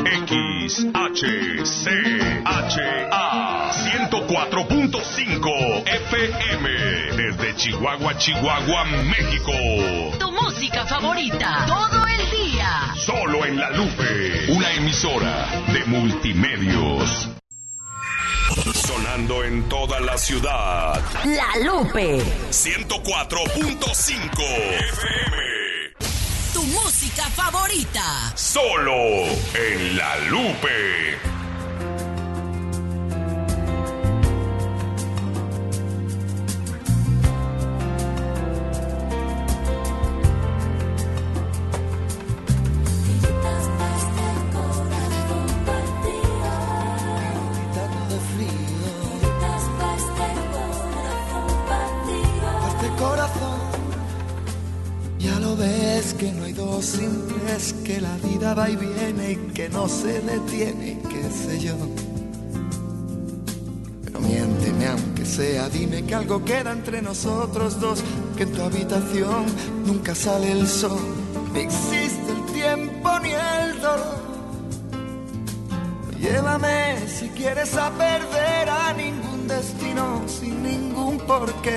XHCHA 104.5 FM desde Chihuahua, Chihuahua, México. Tu música favorita todo el día. Solo en La Lupe, una emisora de Multimedios. Sonando en toda la ciudad. La Lupe 104.5 FM. Tu música favorita. Solo en La Lupe. Que no hay dos sin tres, que la vida va y viene y que no se detiene, qué sé yo. Pero miénteme aunque sea, dime que algo queda entre nosotros dos, que en tu habitación nunca sale el sol, ni existe el tiempo ni el dolor. Llévame si quieres a perder a ningún destino sin ningún porqué.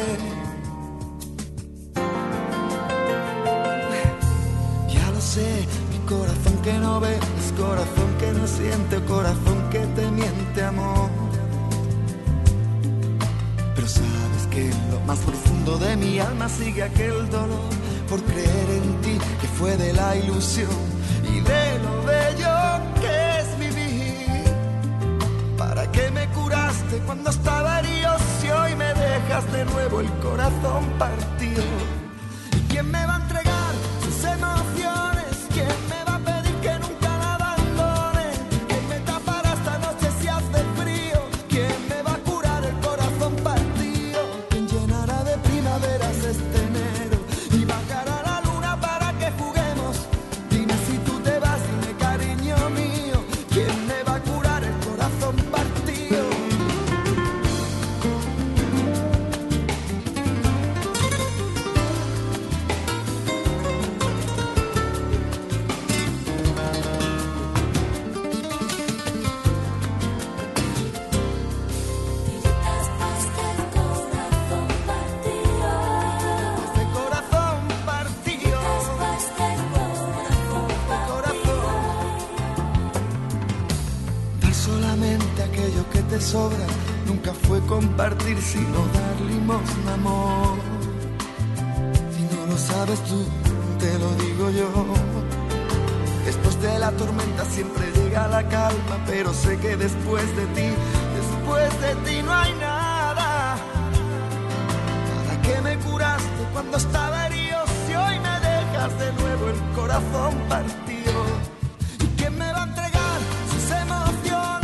Mi corazón que no ve, es corazón que no siente, corazón que te miente, amor. Pero sabes que en lo más profundo de mi alma sigue aquel dolor por creer en ti, que fue de la ilusión y de lo bello que es vivir. ¿Para qué me curaste cuando estaba herido si hoy me dejas de nuevo el corazón partido? ¿Y quién me va a entregar sus emociones? ¿Quién me va a pedir que nunca la abandone? ¿Quién me tapará esta noche si hace frío? ¿Quién me va a curar el corazón partido? ¿Quién llenará de primaveras este enero y bajará la luna para que juguemos? Dime si tú te vas, dime cariño mío, ¿quién me va a curar el corazón partido? Sobra, nunca fue compartir sino dar limosna, amor. Si no lo sabes tú, te lo digo yo. Después de la tormenta siempre llega la calma, pero sé que después de ti no hay nada. ¿Para qué me curaste cuando estaba herido si hoy me dejas de nuevo el corazón partido? ¿Y quién me va a entregar sus emociones?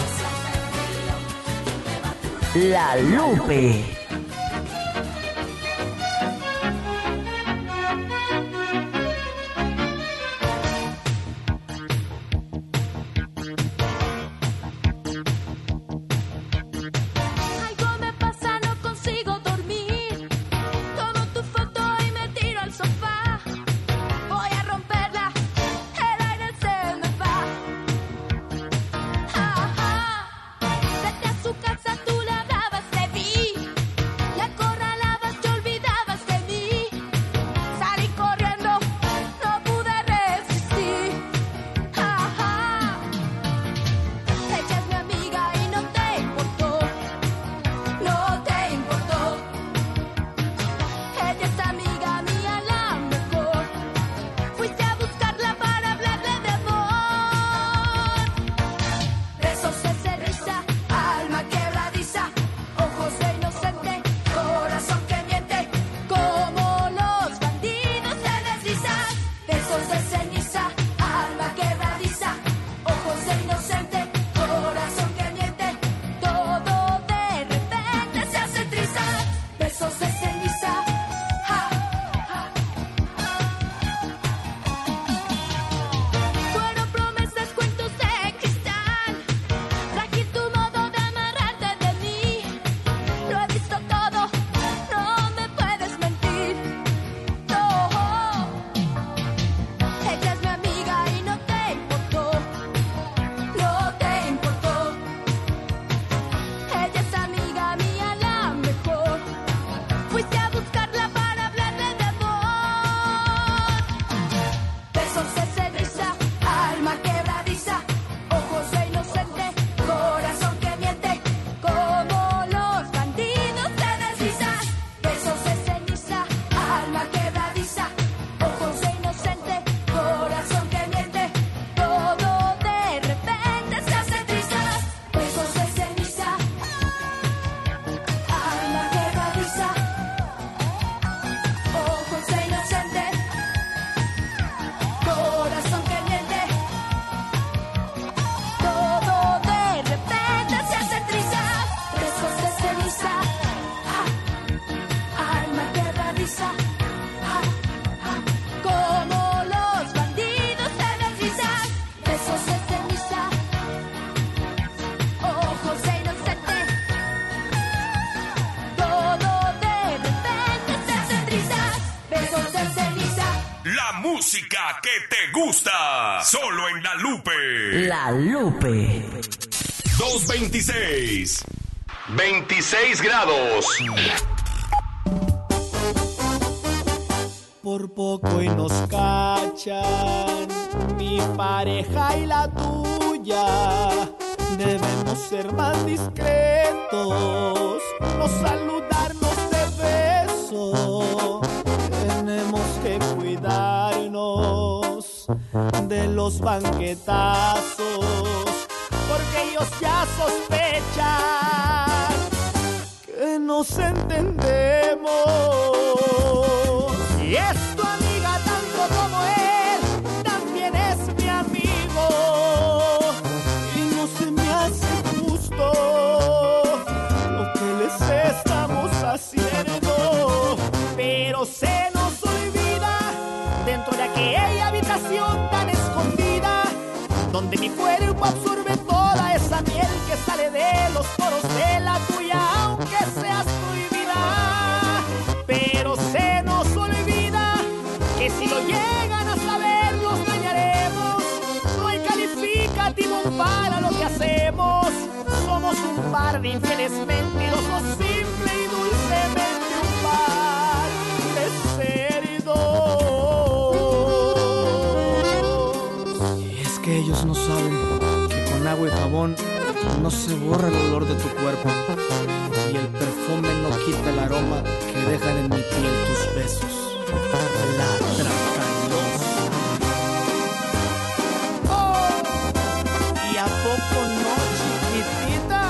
La Lupe. besos de ceniza. Fueron promesas, cuentos de cristal. Traje tu modo de amarrarte de mí. Lo he visto todo, no me puedes mentir. No, ella es mi amiga y no te importó. No te importó. Ella es amiga mía, la mejor. Fuiste a buscarla para hablarle de amor. Besos de ceniza, alma quebradiza, ojos de inocente, corazón que miente, como los bandidos te deslizas. Besos de ceniza, alma quebradiza, ojos de inocente, corazón que miente, todo de repente se hace trizas. Besos de ceniza, alma quebradiza, ojos de inocente, corazón que miente, todo de repente se hace trizas. Besos de ceniza, alma quebradiza, como los bandidos te deslizas. Besos de ceniza, ojos de inocente, todo de repente se hace trizas. Besos de ceniza. La música que te gusta. Solo en La Lupe. La Lupe. 226. 26 grados. Por poco y nos cachan, mi pareja y la tuya. Debemos ser más discretos, no saludarnos de beso. Tenemos que cuidarnos de los banquetazos, porque ellos ya sospechan que nos entendemos. Y es tu amiga tanto como él, también es mi amigo. Y no se me hace justo lo que les estamos haciendo. Pero se nos olvida, dentro de aquella habitación tan escondida, donde mi cuerpo absorbe toda esa miel que sale de los poros de la tuya, aunque seas prohibida. Pero se nos olvida que si lo llegan a saber los dañaremos. No hay calificativo para lo que hacemos. Somos un par de infieles mentirosos, simple y dulcemente un par de cerdos. Y es que ellos no saben que con agua y jabón no se borra el olor de tu cuerpo, y el perfume no quita el aroma que dejan en mi piel tus besos. La Tracalosa. Oh, ¿y a poco no, chiquitita?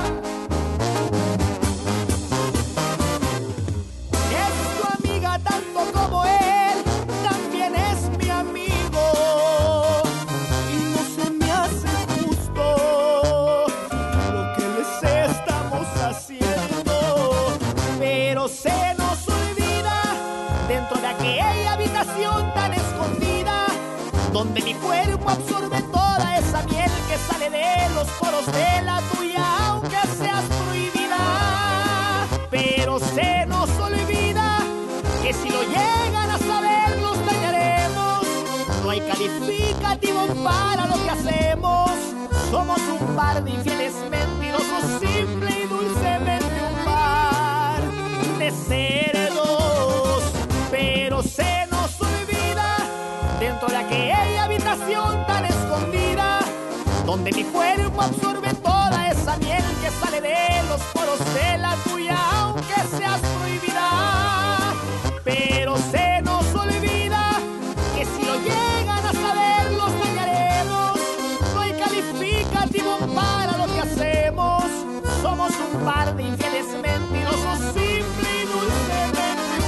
Es tu amiga tanto como él, también es mi amigo. Y no se me hace justo lo que les estamos haciendo. Pero se nos olvida, dentro de aquella habitación tan escondida, donde mi cuerpo absorbe toda esa miel que sale de los poros de la tuya, aunque seas prohibida. Pero se nos olvida que si lo llegan a saber los dañaremos. No hay calificativo para lo que hacemos. Somos un par de infieles mentirosos, simple y dulcemente un par de cerdos. Pero se nos olvida, dentro de aquella habitación tan escondida, donde mi cuerpo absorbe toda esa miel que sale de los poros de la tuya, aunque seas prohibida. Pero se nos olvida que si lo llegan a saber los dañaremos. No hay calificativo para lo que hacemos. Somos un par de infieles mentirosos, simple y dulcemente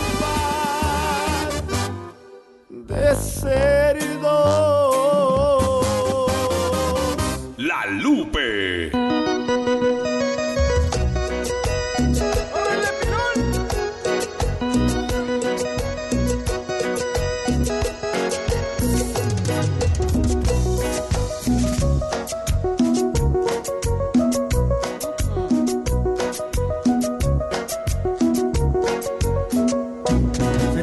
un par de cerdos. La Lupe.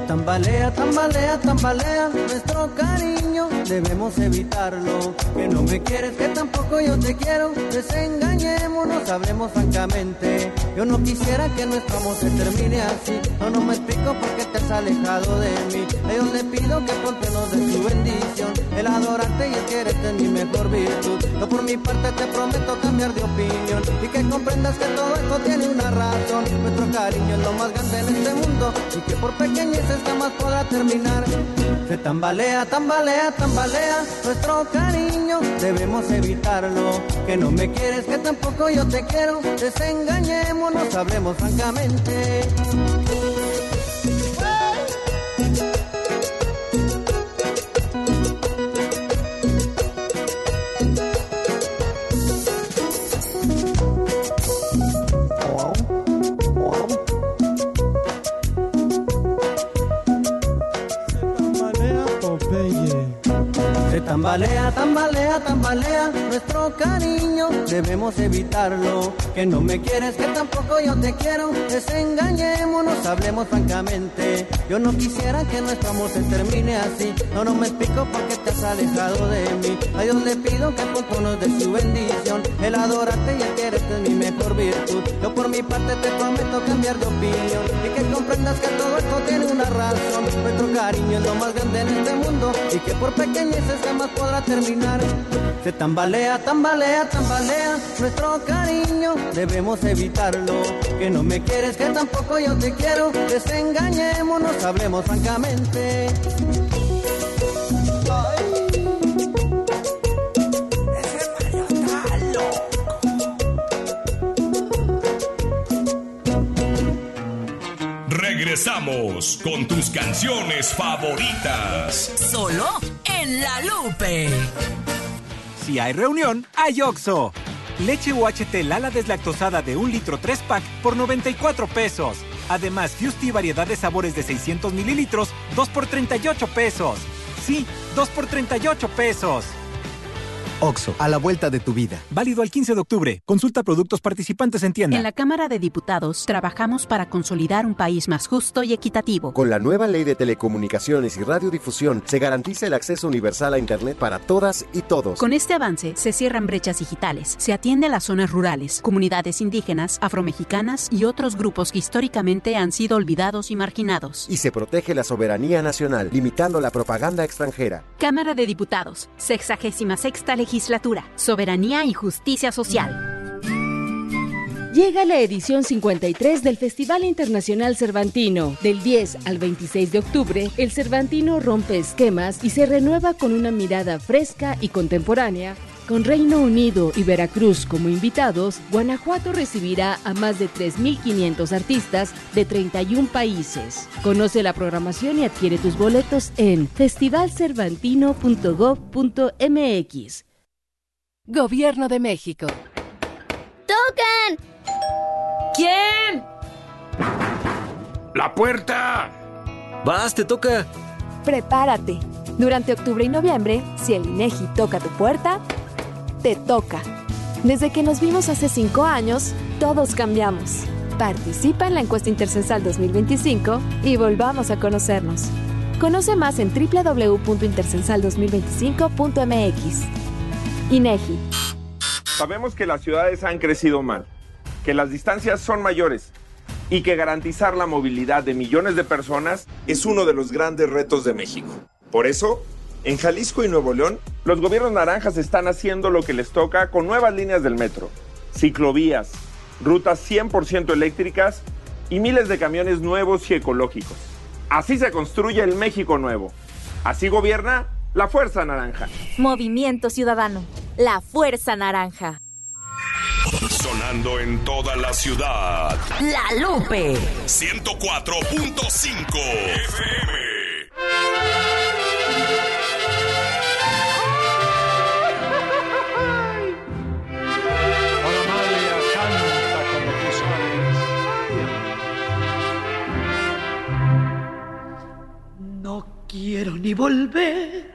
tambalea, tambalea, tambalea nuestro cariño, debemos evitarlo. Que no me quieres, que tampoco yo te quiero. Desengañémonos, hablemos francamente. Yo no quisiera que nuestro amor se termine así. No me explico por qué te has alejado de mí. A Dios le pido que pronto nos dé su bendición. El adorarte y el quererte es mi mejor virtud. Yo por mi parte te prometo cambiar de opinión y que comprendas que todo esto tiene una razón. Nuestro cariño es lo más grande en este mundo y que por pequeñeces jamás podrá terminar. Se tambalea, tambalea, tambalea nuestro cariño, debemos evitarlo. Que no me quieres, que tampoco yo te quiero. Desengañémonos, hablemos francamente. Tambalea, tambalea, tambalea nuestro cariño, debemos evitarlo. Que no me quieres, que tampoco yo te quiero. Desengañémonos, hablemos francamente. Yo no quisiera que nuestro amor se termine así. No me explico por qué te has alejado de mí. A Dios le pido que pronto nos dé su bendición. El adorarte y el quererte es mi mejor virtud. Yo por mi parte te prometo cambiar de opinión y que comprendas que todo esto tiene una razón. Nuestro cariño es lo más grande en este mundo y que por pequeñeces jamás podrá terminar. Se tambalea, tambalea, tambalea nuestro cariño, debemos evitarlo. Que no me quieres, que tampoco yo te quiero. Desengañémonos, hablemos francamente. Regresamos con tus canciones favoritas. Solo en La Lupe. Si hay reunión, hay OXXO. Leche UHT Lala deslactosada de 1 litro 3-pack por 94 pesos. Además, Fusti variedad de sabores de 600 mililitros, 2 por 38 pesos. Sí, 2 por 38 pesos. OXXO, a la vuelta de tu vida. Válido al 15 de octubre. Consulta productos participantes en tienda. En la Cámara de Diputados trabajamos para consolidar un país más justo y equitativo. Con la nueva Ley de Telecomunicaciones y Radiodifusión se garantiza el acceso universal a Internet para todas y todos. Con este avance se cierran brechas digitales, se atiende a las zonas rurales, comunidades indígenas, afromexicanas y otros grupos que históricamente han sido olvidados y marginados. Y se protege la soberanía nacional, limitando la propaganda extranjera. Cámara de Diputados, 66ª Legislatura, Soberanía y Justicia Social. Llega la edición 53 del Festival Internacional Cervantino. Del 10 al 26 de octubre, el Cervantino rompe esquemas y se renueva con una mirada fresca y contemporánea. Con Reino Unido y Veracruz como invitados, Guanajuato recibirá a más de 3.500 artistas de 31 países. Conoce la programación y adquiere tus boletos en festivalcervantino.gov.mx. Gobierno de México. ¡Tocan! ¿Quién? ¡La puerta! ¡Vas, te toca! Prepárate. Durante octubre y noviembre, si el INEGI toca tu puerta, te toca. Desde que nos vimos hace 5 años, todos cambiamos. Participa en la encuesta Intercensal 2025 y volvamos a conocernos. Conoce más en www.intercensal2025.mx. INEGI. Sabemos que las ciudades han crecido mal, que las distancias son mayores y que garantizar la movilidad de millones de personas es uno de los grandes retos de México. Por eso, en Jalisco y Nuevo León, los gobiernos naranjas están haciendo lo que les toca con nuevas líneas del metro, ciclovías, rutas 100% eléctricas y miles de camiones nuevos y ecológicos. Así se construye el México nuevo. Así gobierna la Fuerza Naranja. Movimiento Ciudadano. La Fuerza Naranja. Sonando en toda la ciudad. La Lupe. 104.5 FM. No quiero ni volver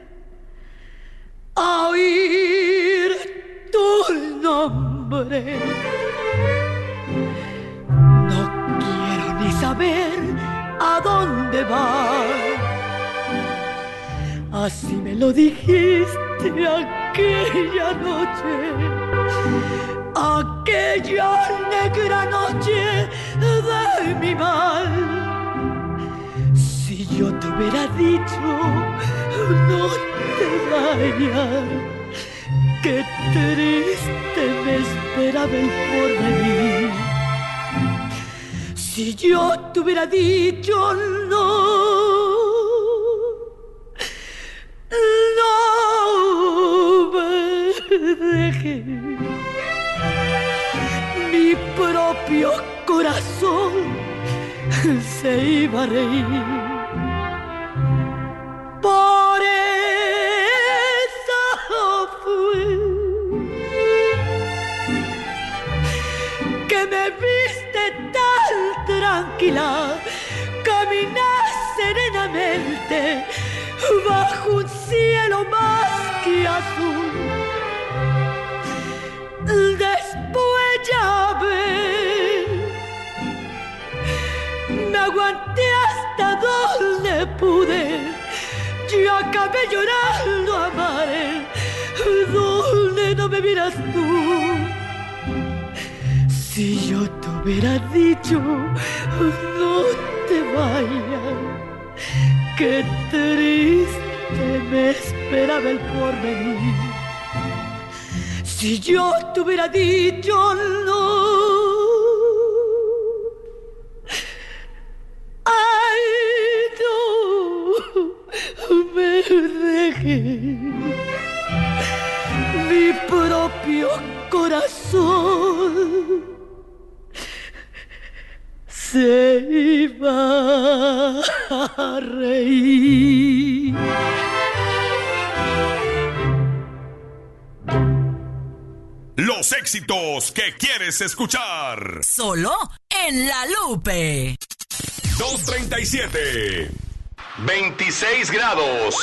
a oír tu nombre. No quiero ni saber a dónde dónde vas. Así me lo dijiste aquella noche, aquella negra noche de mi mal. Si yo te hubiera dicho no te vayas, qué triste me esperaba el porvenir. Si yo te hubiera dicho no me dejes, mi propio corazón se iba a reír. Por eso fue que me viste tan tranquila, caminar serenamente bajo un cielo más que azul. Después ya ves, me aguanté hasta donde pude. Yo acabé llorando a mares donde no me miras tú. Si yo te hubiera dicho no te vayas, qué triste me esperaba el porvenir. Si yo te hubiera dicho no, ay, no me dejes, mi propio corazón se iba a reír. Los éxitos que quieres escuchar. Solo en La Lupe. 237. 26 grados.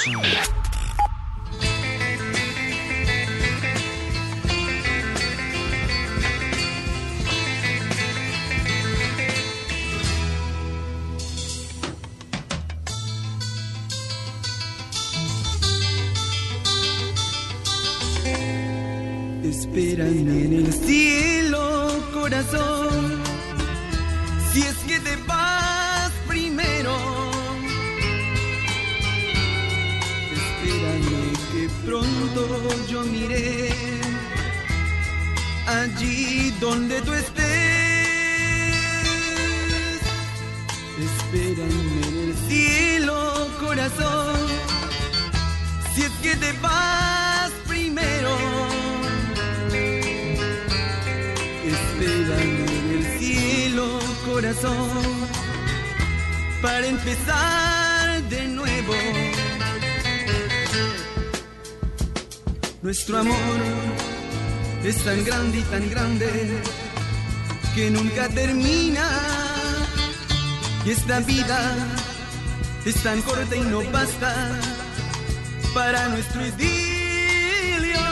Espérame en el cielo, corazón, si es que te vas primero. Espérame que pronto yo miré allí donde tú estés. Espérame en el cielo, corazón, si es que te vas primero. Espérame en el cielo, corazón, para empezar de nuevo. Nuestro amor es tan grande y tan grande que nunca termina. Y esta vida es tan corta y no basta para nuestro idilio.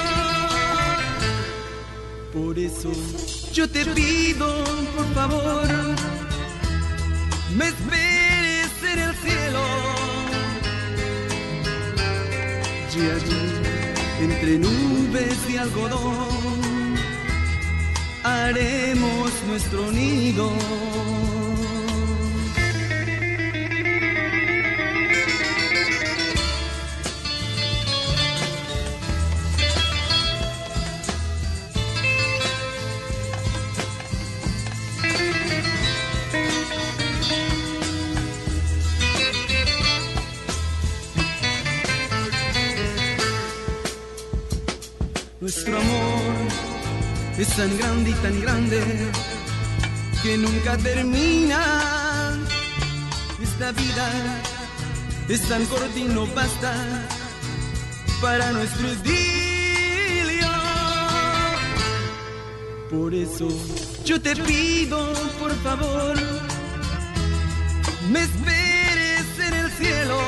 Por eso yo te pido, por favor, me esperes en el cielo. Y allí, entre nubes de algodón, haremos nuestro nido. Nuestro amor es tan grande y tan grande que nunca termina. Esta vida es tan corta y no basta para nuestro idilio. Por eso yo te pido, por favor, me esperes en el cielo.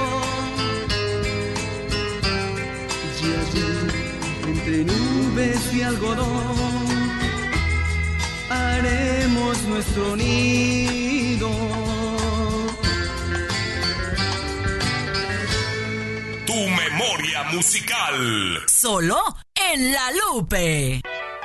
Y allí, entre nubes y algodón, haremos nuestro nido. musical. Solo en La Lupe.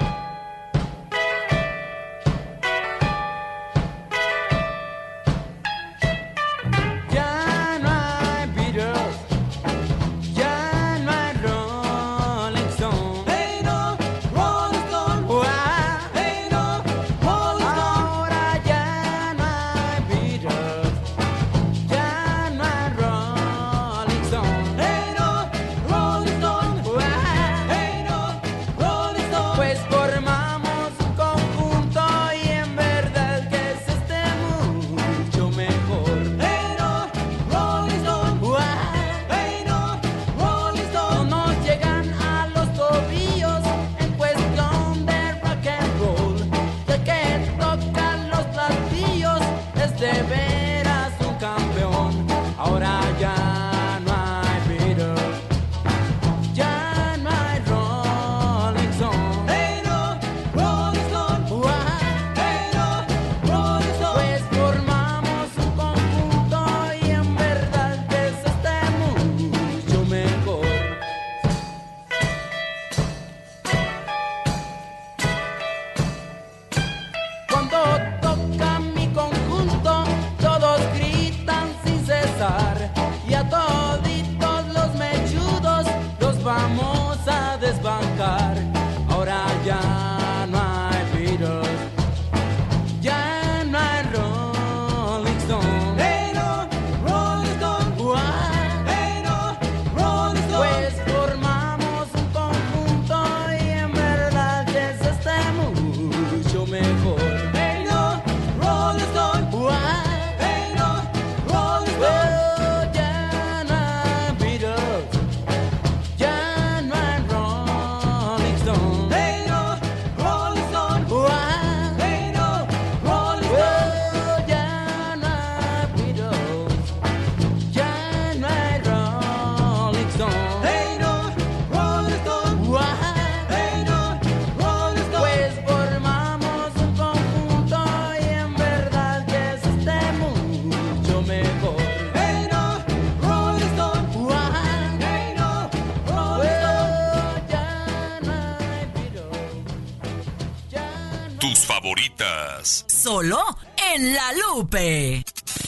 Solo en La Lupe.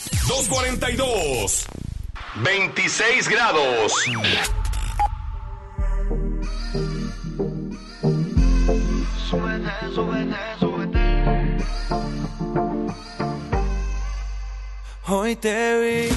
2:42. 26 grados. Hoy te vi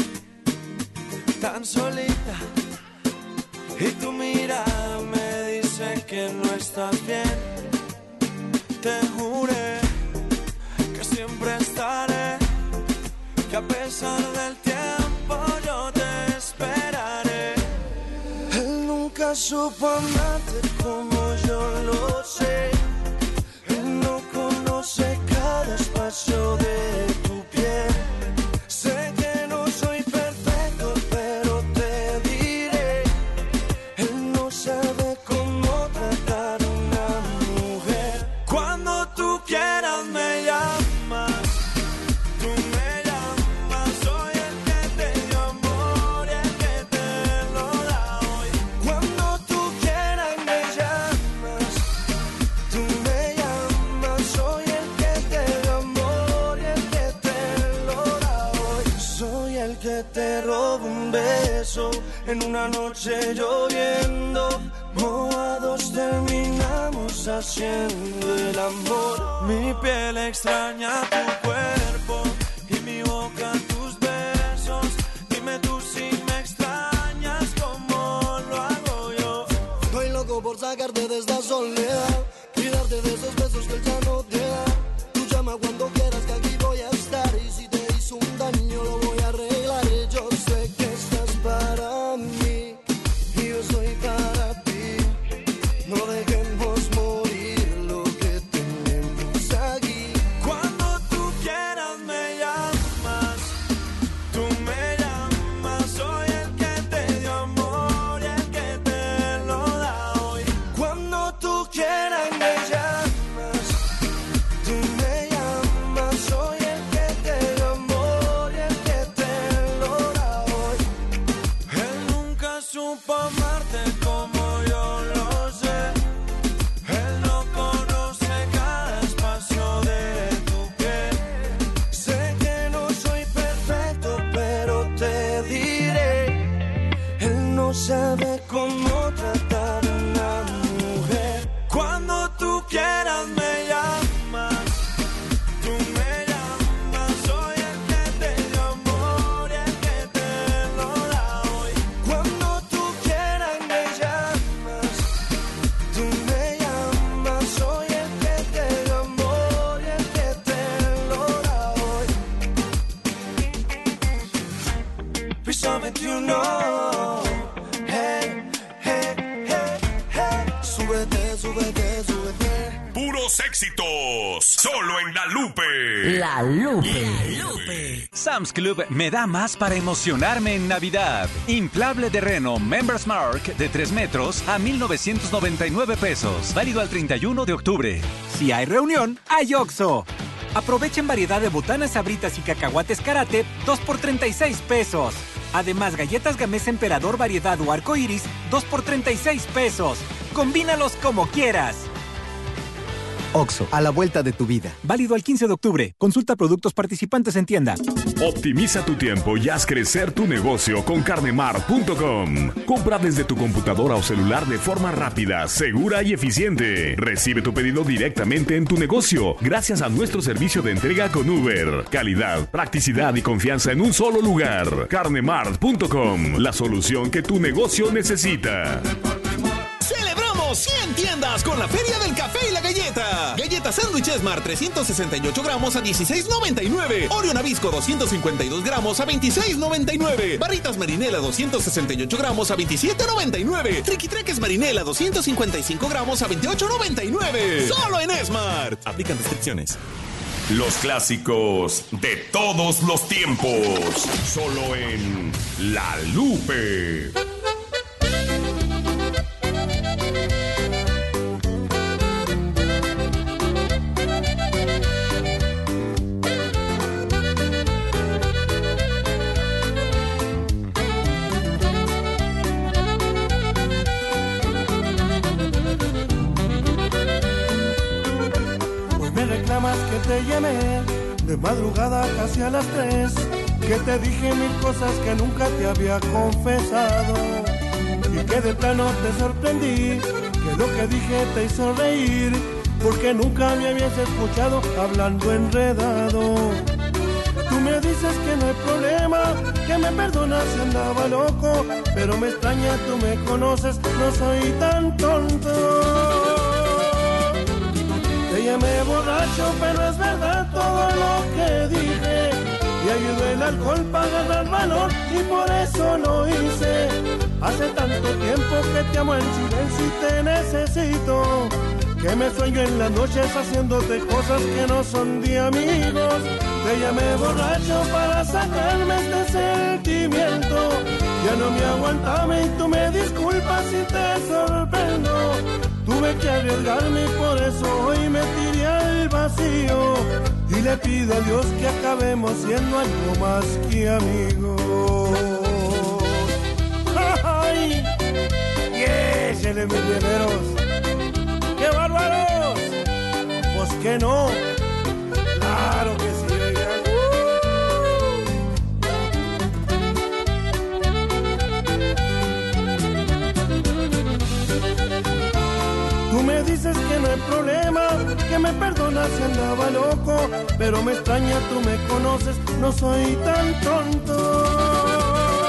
tan solita y tu mirada me dice que no estás bien. Te juré que siempre estaré, que a pesar del tiempo yo te esperaré. Él nunca supo amarte como yo lo sé. Él no conoce cada espacio de tu piel. Sé que no soy perfecto, pero te diré, él no sabe cómo tratar a una mujer. Cuando tú quieras me llamas, tú me llamas. Soy el que te dio amor y el que te lo da hoy. Cuando tú quieras me llamas, tú me llamas. Soy el que te dio amor y el que te lo da hoy. Soy el que te roba un beso en una noche lloviendo. Mojados terminamos haciendo el amor. Mi piel extraña tu cuerpo y mi boca tus besos. Dime tú si me extrañas como lo hago yo. Estoy loco por sacarte de esta soledad y darte de esos besos que él ya no te da. Tú llama cuando quieras que aquí voy a estar. Y si te hizo un daño lo voy a arreglar. Yo sé que estás para mí y yo soy para ti. No dejemos morir lo que tenemos aquí. Cuando tú quieras sabe cómo tratar a una mujer. Cuando tú quieras me llamas, tú me llamas, soy el que te dio amor y el que te lo da hoy. Cuando tú quieras me llamas, tú me llamas, soy el que te dio amor y el que te lo da hoy. Please tell me, do you know? Puros éxitos, solo en La Lupe. La Lupe. Sam's Club me da más para emocionarme en Navidad. Inflable de Reno Members Mark de 3 metros a 1,999 pesos. Válido al 31 de octubre. Si hay reunión, hay OXXO. Aprovechen variedad de botanas, sabritas y cacahuates Karate, 2 por 36 pesos. Además, galletas Gamesa Emperador variedad o arco iris, 2 por 36 pesos. Combínalos como quieras. OXXO, a la vuelta de tu vida. Válido al 15 de octubre. Consulta productos participantes en tienda. Optimiza tu tiempo y haz crecer tu negocio con carnemart.com. Compra desde tu computadora o celular de forma rápida, segura y eficiente. Recibe tu pedido directamente en tu negocio gracias a nuestro servicio de entrega con Uber. Calidad, practicidad y confianza en un solo lugar. carnemart.com, la solución que tu negocio necesita. ¡Celebramos 100 tiendas con la Feria del Café y la Galleta! Galleta Sándwich Esmar 368 gramos a $16.99. Oreo Nabisco 252 gramos a $26.99. Barritas Marinela 268 gramos a $27.99. Triquitreques Marinela 255 gramos a $28.99. ¡Solo en Esmart! Aplican restricciones. Los clásicos de todos los tiempos, solo en La Lupe. Que te llamé de madrugada casi a las 3, que te dije mil cosas que nunca te había confesado y que de plano te sorprendí, que lo que dije te hizo reír, porque nunca me habías escuchado hablando enredado. Tú me dices que no hay problema, que me perdonas si andaba loco, pero me extraña, tú me conoces, no soy tan tonto. Te llamé borracho, pero es verdad todo lo que dije. Y ayudó el alcohol para ganar valor y por eso lo hice. Hace tanto tiempo que te amo en silencio y te necesito, que me sueño en las noches haciéndote cosas que no son de amigos. Te llamé borracho para sacarme este sentimiento. Ya no me aguantaba y tú me disculpas si te sorprendo. Tuve que arriesgarme y por eso hoy me tiré al vacío. Y le pido a Dios que acabemos siendo algo más que amigos. ¡Ay! ¡Yéchele, mis guerreros! ¡Qué bárbaros! Pues que no. Claro que sí. Tú me dices que no hay problema, que me perdonas si andaba loco, pero me extraña, tú me conoces, no soy tan tonto.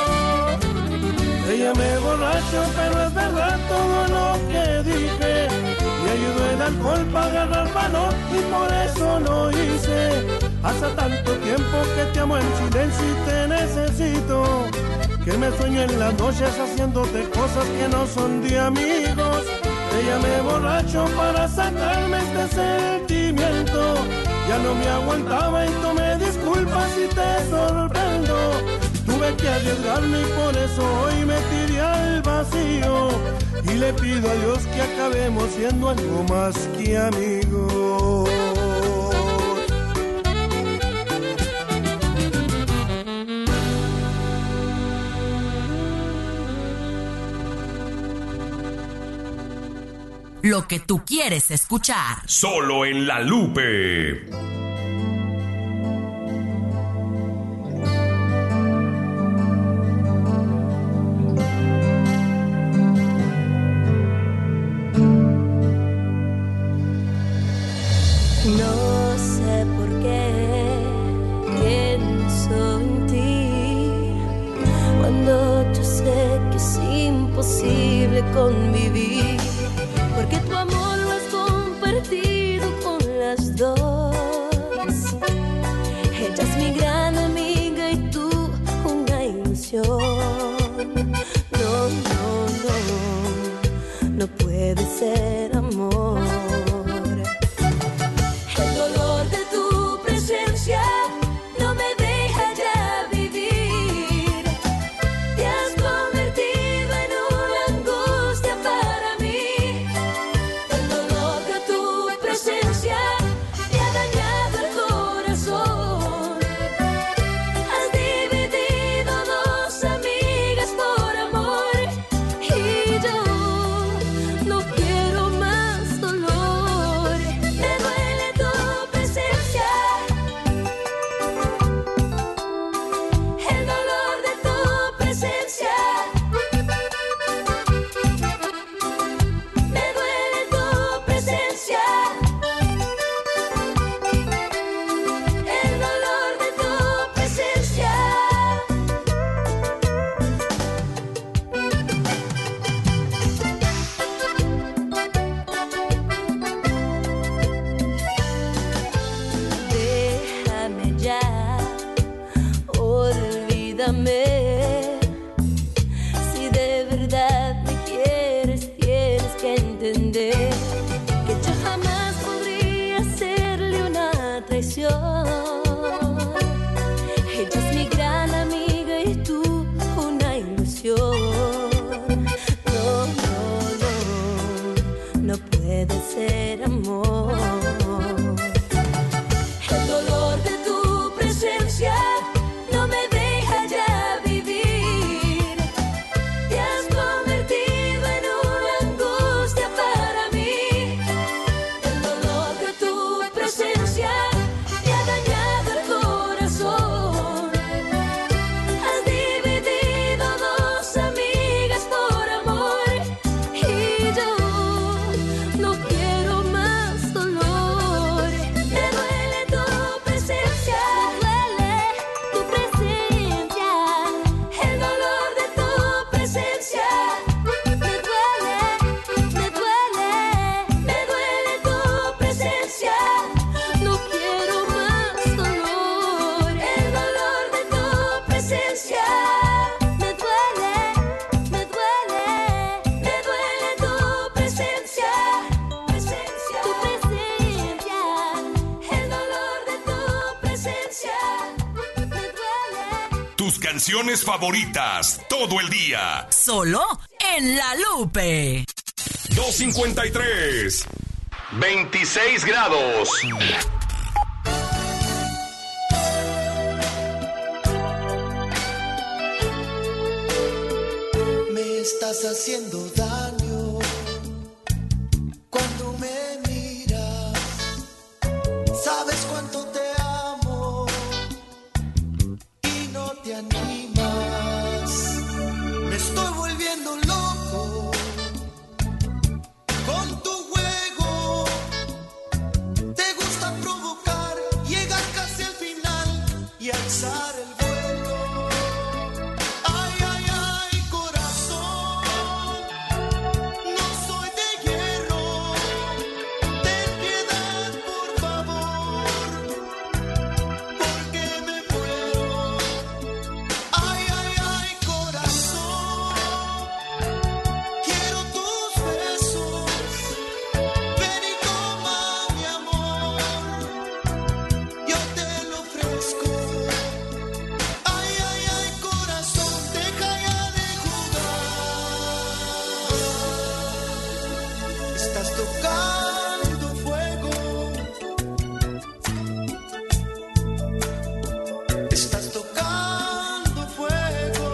Te llamé borracho, pero es verdad todo lo que dije. Me ayudó el alcohol para agarrar valor y por eso lo hice. Hace tanto tiempo que te amo en silencio y te necesito, que me sueño en las noches haciéndote cosas que no son de amigos. Te llamé borracho para sacarme este sentimiento. Ya no me aguantaba y tú me disculpas si te sorprendo. Tuve que arriesgarme y por eso hoy me tiré al vacío. Y le pido a Dios que acabemos siendo algo más que amigos. Lo que tú quieres escuchar. Solo en La Lupe. convivir, porque tu amor lo has compartido con las dos. Ella es mi gran amiga y tú una ilusión. No, no, no, no puede ser amor. El dolor de tu presencia no me deja ya vivir. Te has convertido en una angustia para mí. El dolor de tu presencia te ha dañado el corazón. Has dividido dos amigas por amor y yo no quiero más dolor. Me duele tu presencia. El dolor de tu presencia. Me duele tu presencia. El dolor de tu presencia. Déjame ya, olvídame. Si de verdad me quieres, tienes que entender que yo jamás podría hacerle una traición. Ella es mi gran amiga y tú una ilusión. No, no, no, no puede ser amor. El dolor de tu presencia no me deja ya vivir. Te has convertido en una angustia para mí. El dolor de tu presencia te ha dañado el corazón. Has dividido dos amigas por amor y yo no quiero más dolor. Me duele tu presencia. Me duele tu presencia. El dolor de tu presencia. Me duele tu presencia. No quiero más dolor. El dolor de tu presencia. Me duele tu presencia. Tu presencia. El dolor de tu presencia. Me duele. Tus canciones favoritas todo el día. Solo en La Lupe. 253. 26 grados. Me estás haciendo daño cuando me miras. Sabes cuánto te amo y no te animas. Me estoy volviendo loco con tu juego. Te gusta provocar, llegar casi al final y alzar el vuelo. Ay, ay, ay, corazón, no soy de hierro. Ten piedad, por favor, porque me muero. Ay, ay, ay, corazón, quiero tus besos. Ven y toma mi amor, yo te lo ofrezco. Ay, ay, ay, corazón, deja ya de jugar. Estás tocando fuego. Estás tocando fuego.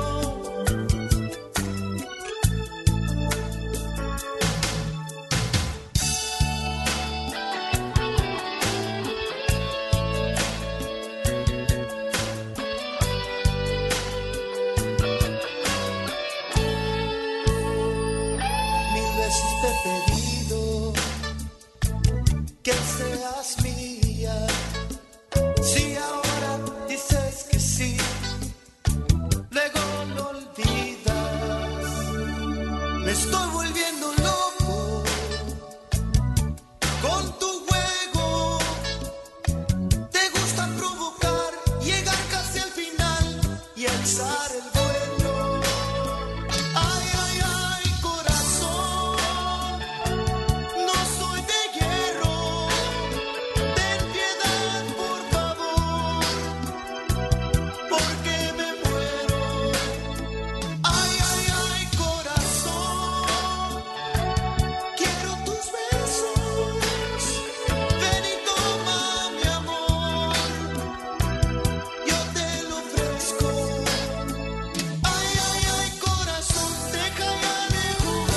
Mil veces te he pedido que seas mía. Si ahora dices que sí, luego lo olvidas. Me estoy volviendo alzar el vuelo. Ay, ay, ay, corazón, no soy de hierro, ten piedad por favor, porque me muero. Ay, ay, ay, corazón, quiero tus besos, ven y toma mi amor, yo te lo ofrezco. Ay, ay, ay, corazón, deja ya de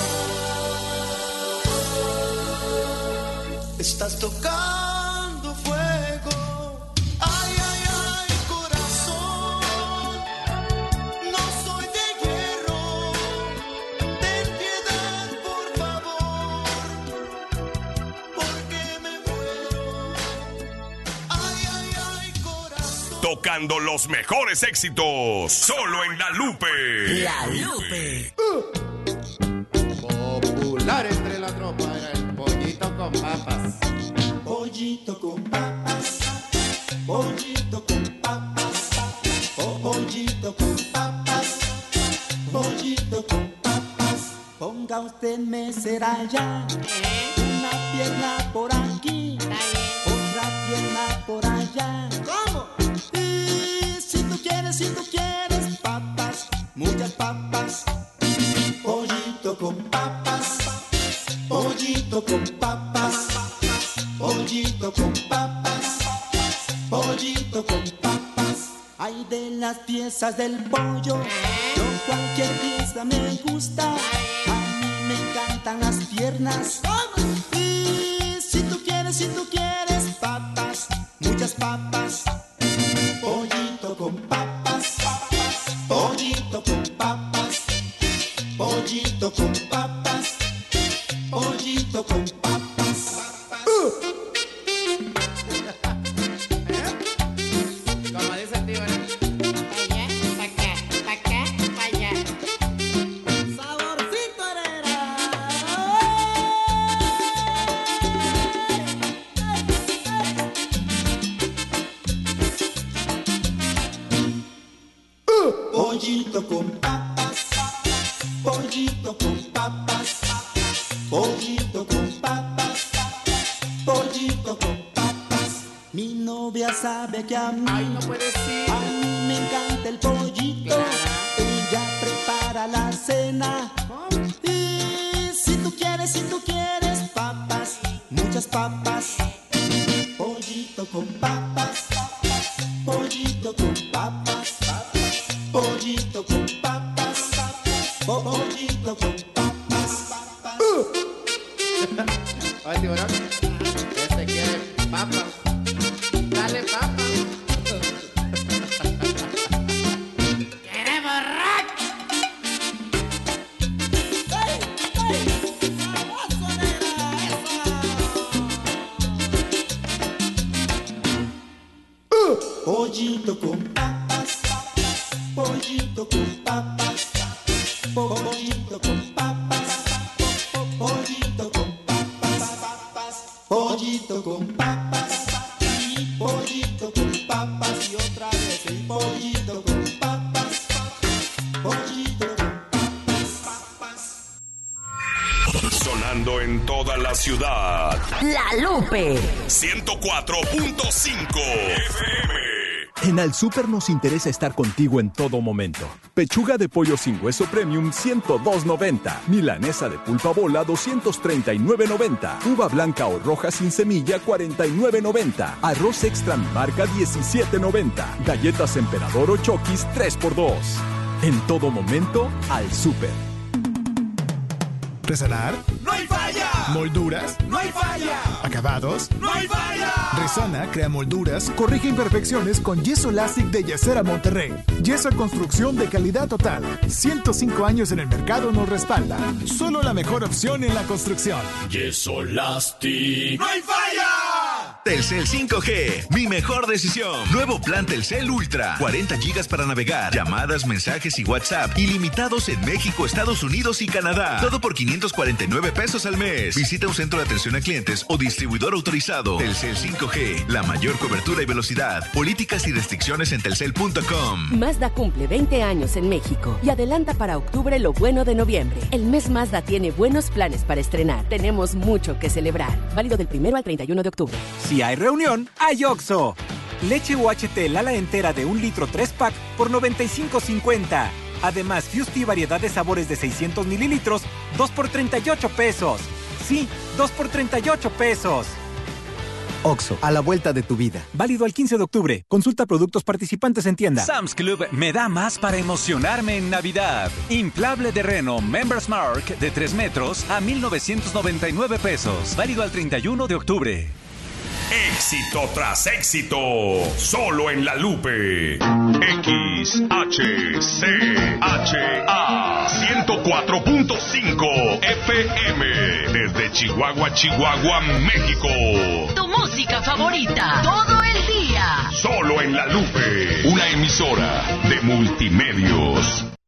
jugar. Estás tocando fuego. Ay, ay, ay, corazón, no soy de hierro, ten piedad por favor, porque me muero. Ay, ay, ay, corazón. Tocando los mejores éxitos. Solo en La Lupe. La Lupe. Popular entre la tropa era el pollito con papas. Pollito con papas, pollito con papas, pollito con papas, pollito con papas. Ponga usted mesera ya, una pierna por aquí, otra pierna por allá. ¿Cómo? Y si tú quieres papas, muchas papas. Pollito con papas, pollito con papas, pollito con papas, pollito con papas. Hay de las piezas del pollo, no cualquier pieza me gusta. A mí me encantan las piernas. Y si tú quieres papas, muchas papas. Pollito con papas, pollito con papas, pollito con papas, pollito con papas. Como dice el tío, ¿verdad? Saborcito Herrera. Pollito con papas, pollito con papas, pollito con papas, pollito con papas. Mi novia sabe que a mí, No puede ser. a mí me encanta el pollito. Ella prepara la cena. Y si tú quieres papas, muchas papas. Pollito con papas, pollito con papas, pollito con papas, pollito con papas. Oye, tiburón, este quiere papas. Dale papas. ¡Queremos rock! Pollito con papas, pollito con papas, pollito con papas, pollito con papas, pollito con papas, y pollito con papas, y otra vez y pollito con papas, pollito con papas. Sonando en toda la ciudad. La Lupe. 104.5 FM. En Al Super nos interesa estar contigo en todo momento. Pechuga de pollo sin hueso premium, $102.90. Milanesa de pulpa bola, $239.90. Uva blanca o roja sin semilla, $49.90. Arroz extra mi marca, $17.90. Galletas Emperador o Chokis, 3x2. En todo momento, Al Super. ¿Resanar? ¡No hay falla! ¿Molduras? ¡No hay falla! ¿Acabados? ¡No hay falla! Resana, crea molduras, corrige imperfecciones con Yeso Lastic de Yesera Monterrey. Yeso construcción de calidad total. 105 años en el mercado nos respalda. Solo la mejor opción en la construcción. Yeso Lastic. ¡No hay falla! Telcel 5G, mi mejor decisión. Nuevo plan Telcel Ultra, 40 gigas para navegar, llamadas, mensajes y WhatsApp, ilimitados en México, Estados Unidos y Canadá. Todo por 549 pesos al mes. Visita un centro de atención a clientes o distribuidor autorizado. Telcel 5G, la mayor cobertura y velocidad. Políticas y restricciones en telcel.com. Mazda cumple 20 años en México y adelanta para octubre lo bueno de noviembre. El mes Mazda tiene buenos planes para estrenar. Tenemos mucho que celebrar. Válido del 1 al 31 de octubre. Si hay reunión, hay OXXO. Leche UHT Lala entera de 1 litro 3-pack por $95.50. Además, Fusti variedad de sabores de 600 mililitros, 2 por $38. Sí, 2 por $38. OXXO, a la vuelta de tu vida. Válido al 15 de octubre. Consulta productos participantes en tienda. Sam's Club me da más para emocionarme en Navidad. Inflable de Reno Members Mark de 3 metros a $1,999. Válido al 31 de octubre. Éxito tras éxito, solo en La Lupe. XHCHA 104.5 FM, desde Chihuahua, Chihuahua, México. Tu música favorita, todo el día. Solo en La Lupe, una emisora de Multimedios.